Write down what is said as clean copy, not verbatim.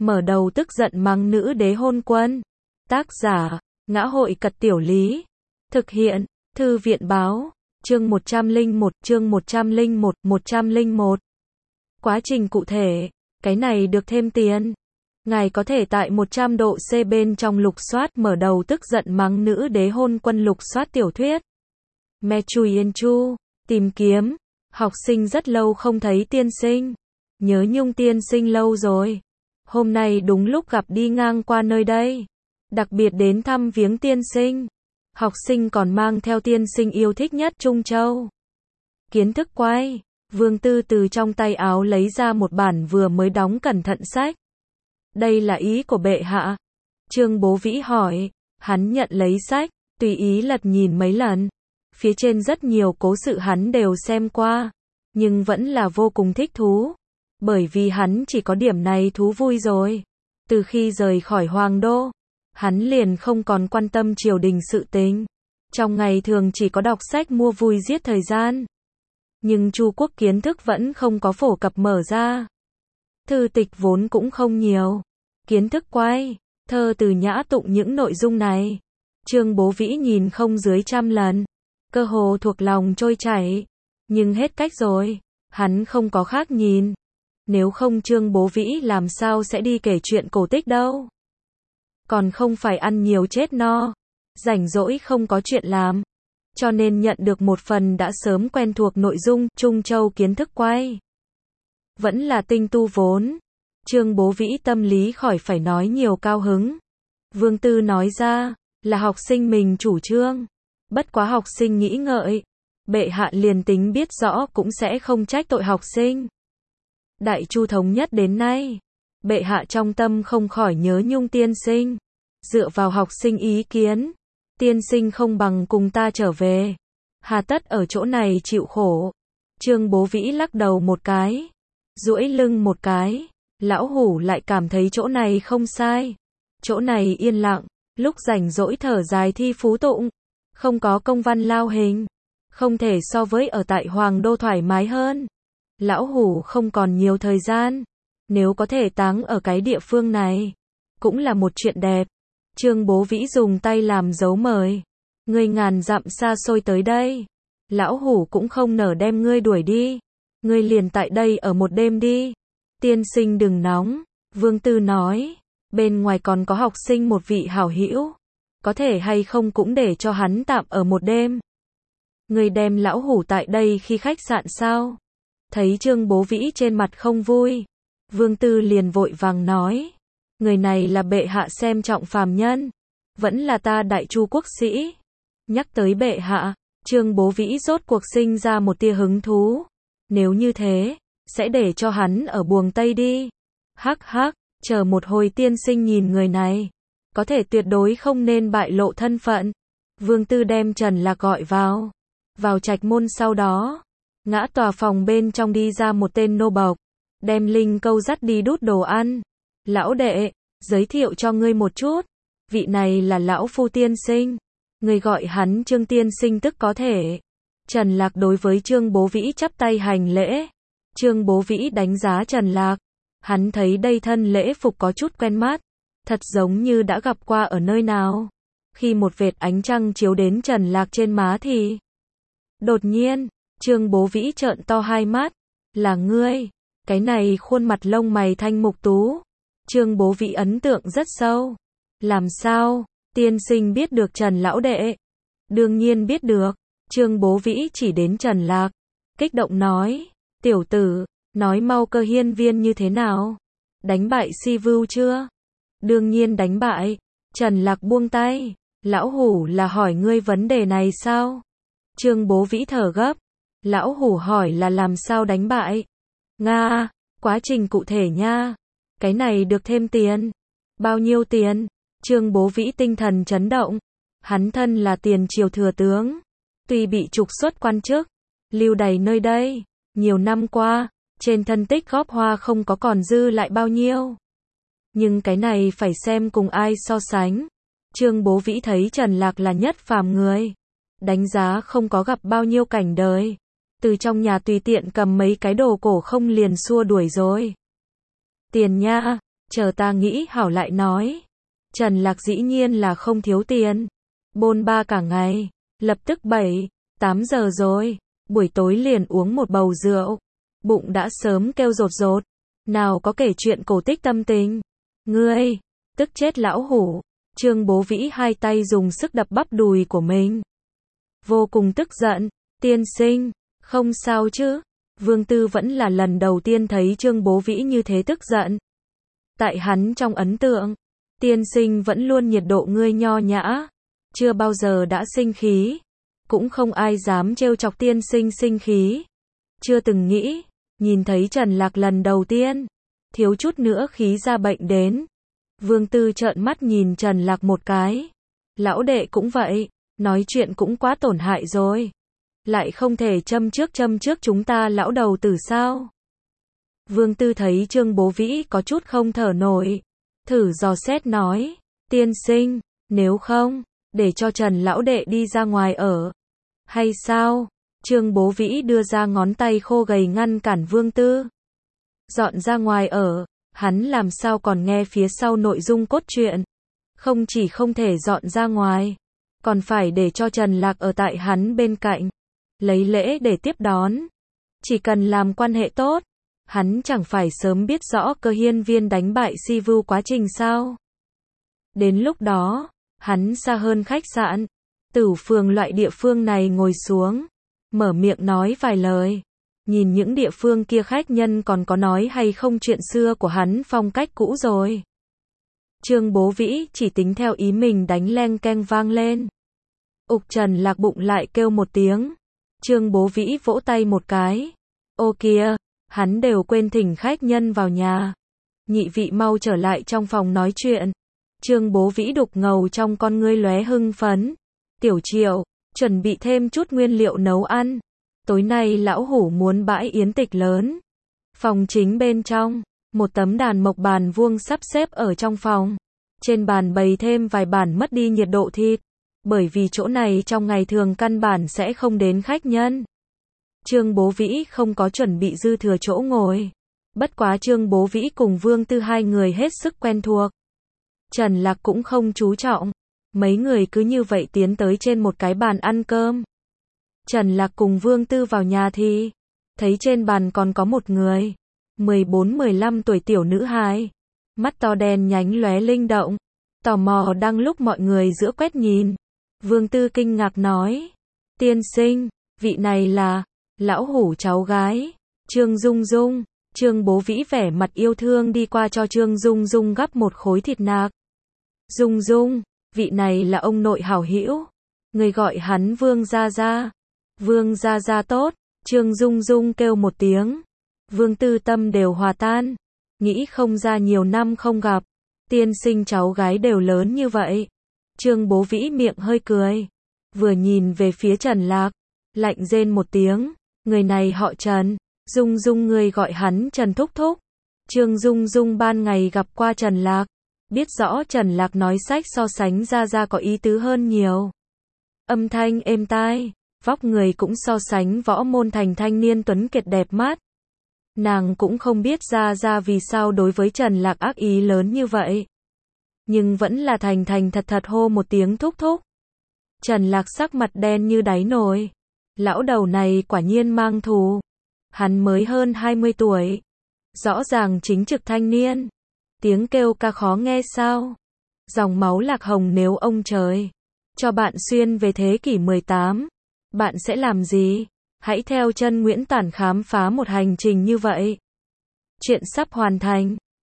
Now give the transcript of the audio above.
mở đầu tức giận mắng nữ đế hôn quân. Tác giả, Ngã hội Cật Tiểu Lý. Thực hiện, Thư viện Báo. Chương 101, chương 101, 101. Quá trình cụ thể, cái này được thêm tiền. Ngài có thể tại 100 độ C bên trong lục soát mở đầu tức giận mắng nữ đế hôn quân lục soát tiểu thuyết. Me Chui Yên Chu, tìm kiếm. Học sinh rất lâu không thấy tiên sinh. Nhớ Nhung tiên sinh lâu rồi. Hôm nay đúng lúc gặp đi ngang qua nơi đây. Đặc biệt đến thăm viếng tiên sinh. Học sinh còn mang theo tiên sinh yêu thích nhất Trung Châu. Kiến thức quay. Vương Tư từ trong tay áo lấy ra một bản vừa mới đóng cẩn thận sách. Đây là ý của bệ hạ. Trương Bố Vĩ hỏi. Hắn nhận lấy sách, tùy ý lật nhìn mấy lần. Phía trên rất nhiều cố sự hắn đều xem qua. Nhưng vẫn là vô cùng thích thú. Bởi vì hắn chỉ có điểm này thú vui rồi. Từ khi rời khỏi Hoàng Đô, hắn liền không còn quan tâm triều đình sự tình. Trong ngày thường chỉ có đọc sách mua vui giết thời gian. Nhưng Chu quốc kiến thức vẫn không có phổ cập mở ra. Thư tịch vốn cũng không nhiều. Kiến thức quay, thơ từ nhã tụng những nội dung này. Trương Bố Vĩ nhìn không dưới 100 lần. Cơ hồ thuộc lòng trôi chảy. Nhưng hết cách rồi. Hắn không có khác nhìn. Nếu không Trương Bố Vĩ làm sao sẽ đi kể chuyện cổ tích đâu. Còn không phải ăn nhiều chết no. Rảnh rỗi không có chuyện làm. Cho nên nhận được một phần đã sớm quen thuộc nội dung Trung Châu kiến thức quay. Vẫn là tinh tu vốn. Trương Bố Vĩ tâm lý khỏi phải nói nhiều cao hứng. Vương Tư nói ra, là học sinh mình chủ trương. Bất quá học sinh nghĩ ngợi. Bệ hạ liền tính biết rõ cũng sẽ không trách tội học sinh. Đại Chu thống nhất đến nay. Bệ hạ trong tâm không khỏi nhớ Nhung tiên sinh. Dựa vào học sinh ý kiến. Tiên sinh không bằng cùng ta trở về. Hà tất ở chỗ này chịu khổ. Trương Bố Vĩ lắc đầu một cái. Duỗi lưng một cái. Lão Hủ lại cảm thấy chỗ này không sai. Chỗ này yên lặng. Lúc rảnh rỗi thở dài thi phú tụng. Không có công văn lao hình. Không thể so với ở tại Hoàng Đô thoải mái hơn. Lão Hủ không còn nhiều thời gian. Nếu có thể táng ở cái địa phương này. Cũng là một chuyện đẹp. Trương Bố Vĩ dùng tay làm dấu mời. Ngươi ngàn dặm xa xôi tới đây. Lão Hủ cũng không nỡ đem ngươi đuổi đi. Ngươi liền tại đây ở một đêm đi. Tiên sinh đừng nóng. Vương Tư nói. Bên ngoài còn có học sinh một vị hảo hữu. Có thể hay không cũng để cho hắn tạm ở một đêm. Ngươi đem Lão Hủ tại đây khi khách sạn sao? Thấy Trương Bố Vĩ trên mặt không vui. Vương Tư liền vội vàng nói. Người này là bệ hạ xem trọng phàm nhân. Vẫn là ta Đại Chu quốc sĩ. Nhắc tới bệ hạ, Trương Bố Vĩ rốt cuộc sinh ra một tia hứng thú. Nếu như thế, sẽ để cho hắn ở buồng Tây đi. Hắc hắc, chờ một hồi tiên sinh nhìn người này. Có thể tuyệt đối không nên bại lộ thân phận. Vương Tư đem Trần Lạc gọi vào. Vào trạch môn sau đó. Ngã tòa phòng bên trong đi ra một tên nô bộc. Đem Linh Câu dắt đi đút đồ ăn. Lão đệ, giới thiệu cho ngươi một chút. Vị này là lão phu tiên sinh. Ngươi gọi hắn Trương tiên sinh tức có thể. Trần Lạc đối với Trương Bố Vĩ chắp tay hành lễ. Trương Bố Vĩ đánh giá Trần Lạc. Hắn thấy đây thân lễ phục có chút quen mắt. Thật giống như đã gặp qua ở nơi nào. Khi một vệt ánh trăng chiếu đến Trần Lạc trên má thì. Đột nhiên, Trương Bố Vĩ trợn to hai mắt. Là ngươi. Cái này khuôn mặt lông mày thanh mục tú. Trương Bố Vĩ ấn tượng rất sâu. Làm sao? Tiên sinh biết được Trần lão đệ? Đương nhiên biết được. Trương Bố Vĩ chỉ đến Trần Lạc. Kích động nói. Tiểu tử, nói mau Cơ Hiên Viên như thế nào? Đánh bại Si Vưu chưa? Đương nhiên đánh bại. Trần Lạc buông tay. Lão Hủ là hỏi ngươi vấn đề này sao? Trương Bố Vĩ thở gấp. Lão Hủ hỏi là làm sao đánh bại? Nga, quá trình cụ thể nha. Cái này được thêm tiền. Bao nhiêu tiền? Trương Bố Vĩ tinh thần chấn động. Hắn thân là tiền triều thừa tướng. Tuy bị trục xuất quan chức, lưu đày nơi đây, nhiều năm qua, trên thân tích góp hoa không có còn dư lại bao nhiêu. Nhưng cái này phải xem cùng ai so sánh. Trương Bố Vĩ thấy Trần Lạc là nhất phàm người. Đánh giá không có gặp bao nhiêu cảnh đời. Từ trong nhà tùy tiện cầm mấy cái đồ cổ không liền xua đuổi rồi. Tiền nha. chờ ta nghĩ hảo lại nói. Trần Lạc dĩ nhiên là không thiếu tiền. Bôn ba cả ngày, lập tức 7-8 giờ rồi, buổi tối liền uống một bầu rượu. Bụng đã sớm kêu rột rột, nào có kể chuyện cổ tích tâm tình. Ngươi, tức chết lão hủ. Trương Bố Vĩ hai tay dùng sức đập bắp đùi của mình. Vô cùng tức giận, tiên sinh, không sao chứ. Vương Tư vẫn là lần đầu tiên thấy Trương Bố Vĩ như thế tức giận. Tại hắn trong ấn tượng, tiên sinh vẫn luôn nhiệt độ ngươi nho nhã, chưa bao giờ đã sinh khí, cũng không ai dám trêu chọc tiên sinh sinh khí. Chưa từng nghĩ, nhìn thấy Trần Lạc lần đầu tiên, thiếu chút nữa khí ra bệnh đến. Vương Tư trợn mắt nhìn Trần Lạc một cái. Lão đệ cũng vậy, nói chuyện cũng quá tổn hại rồi. Lại không thể châm trước chúng ta lão đầu tử sao? Vương Tư thấy Trương Bố Vĩ có chút không thở nổi, thử dò xét nói, tiên sinh, nếu không, để cho Trần lão đệ đi ra ngoài ở. Hay sao? Trương Bố Vĩ đưa ra ngón tay khô gầy ngăn cản Vương Tư. Dọn ra ngoài ở, hắn làm sao còn nghe phía sau nội dung cốt truyện. Không chỉ không thể dọn ra ngoài, còn phải để cho Trần Lạc ở tại hắn bên cạnh, lấy lễ để tiếp đón. Chỉ cần làm quan hệ tốt, hắn chẳng phải sớm biết rõ Cơ Hiên Viên đánh bại Si Vu quá trình sao. Đến lúc đó, hắn xa hơn khách sạn, Tử Phường loại địa phương này ngồi xuống, mở miệng nói vài lời. Nhìn những địa phương kia khách nhân còn có nói hay không chuyện xưa của hắn phong cách cũ rồi. Trương Bố Vĩ chỉ tính theo ý mình đánh leng keng vang lên. Ục Trần Lạc bụng lại kêu một tiếng. Trương Bố Vĩ vỗ tay một cái. Ô kìa, hắn đều quên thỉnh khách nhân vào nhà. Nhị vị mau trở lại trong phòng nói chuyện. Trương Bố Vĩ đục ngầu trong con ngươi lóe hưng phấn. Tiểu Triệu, chuẩn bị thêm chút nguyên liệu nấu ăn. Tối nay lão hủ muốn bãi yến tịch lớn. Phòng chính bên trong, một tấm đàn mộc bàn vuông sắp xếp ở trong phòng. Trên bàn bày thêm vài bản mất đi nhiệt độ thịt, bởi vì chỗ này trong ngày thường căn bản sẽ không đến khách nhân. Trương Bố Vĩ không có chuẩn bị dư thừa chỗ ngồi. Bất quá Trương Bố Vĩ cùng Vương Tư hai người hết sức quen thuộc. Trần Lạc cũng không chú trọng. Mấy người cứ như vậy tiến tới trên một cái bàn ăn cơm. Trần Lạc cùng Vương Tư vào nhà thì thấy trên bàn còn có một người 14-15 tuổi tiểu nữ hài, mắt to đen nhánh lóe linh động, tò mò đang lúc mọi người giữa quét nhìn. Vương Tư kinh ngạc nói, tiên sinh, vị này là lão hủ cháu gái Trương Dung Dung. Trương Bố Vĩ vẻ mặt yêu thương đi qua cho Trương Dung Dung gắp một khối thịt nạc. Dung Dung, vị này là ông nội hảo hữu, người gọi hắn Vương gia gia. Vương gia gia tốt. Trương Dung Dung kêu một tiếng. Vương Tư tâm đều hòa tan, nghĩ không ra nhiều năm không gặp, tiên sinh cháu gái đều lớn như vậy. Trương Bố Vĩ miệng hơi cười, vừa nhìn về phía Trần Lạc, lạnh rên một tiếng, người này họ Trần. Dung Dung người gọi hắn Trần thúc thúc. Trương Dung Dung ban ngày gặp qua Trần Lạc, biết rõ Trần Lạc nói sách so sánh ra có ý tứ hơn nhiều. Âm thanh êm tai, vóc người cũng so sánh Võ Môn Thành thanh niên tuấn kiệt đẹp mắt. Nàng cũng không biết ra vì sao đối với Trần Lạc ác ý lớn như vậy, nhưng vẫn là thành thật hô một tiếng thúc thúc. Trần Lạc sắc mặt đen như đáy nồi. Lão đầu này quả nhiên mang thù. Hắn mới hơn 20 tuổi, rõ ràng chính trực thanh niên. Tiếng kêu ca khó nghe sao? Dòng máu Lạc Hồng, nếu ông trời cho bạn xuyên về thế kỷ 18, bạn sẽ làm gì? Hãy theo chân Nguyễn Tản khám phá một hành trình như vậy. Chuyện sắp hoàn thành.